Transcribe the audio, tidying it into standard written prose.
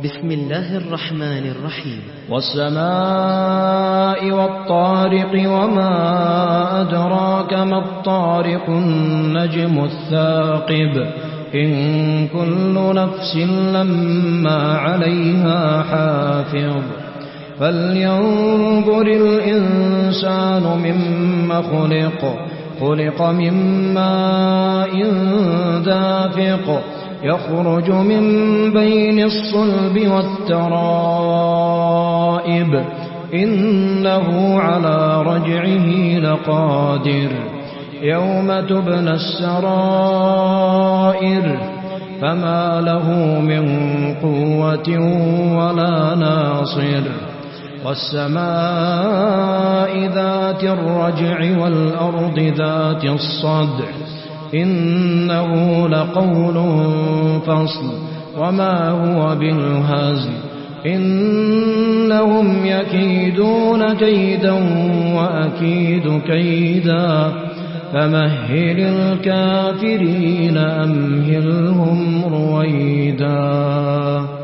بسم الله الرحمن الرحيم. والسماء والطارق وما أدراك ما الطارق النجم الثاقب إن كل نفس لما عليها حافظ فلينظر الإنسان مما خلق من ماء دافق يخرج من بين الصلب والترائب إنه على رجعه لقادر يوم تبلى السرائر فما له من قوة ولا ناصر والسماء ذات الرجع والأرض ذات الصدع إنه لقول فصل وما هو بالهزل إنهم يكيدون كيدا وأكيد كيدا فمهل الكافرين أمهلهم رويدا.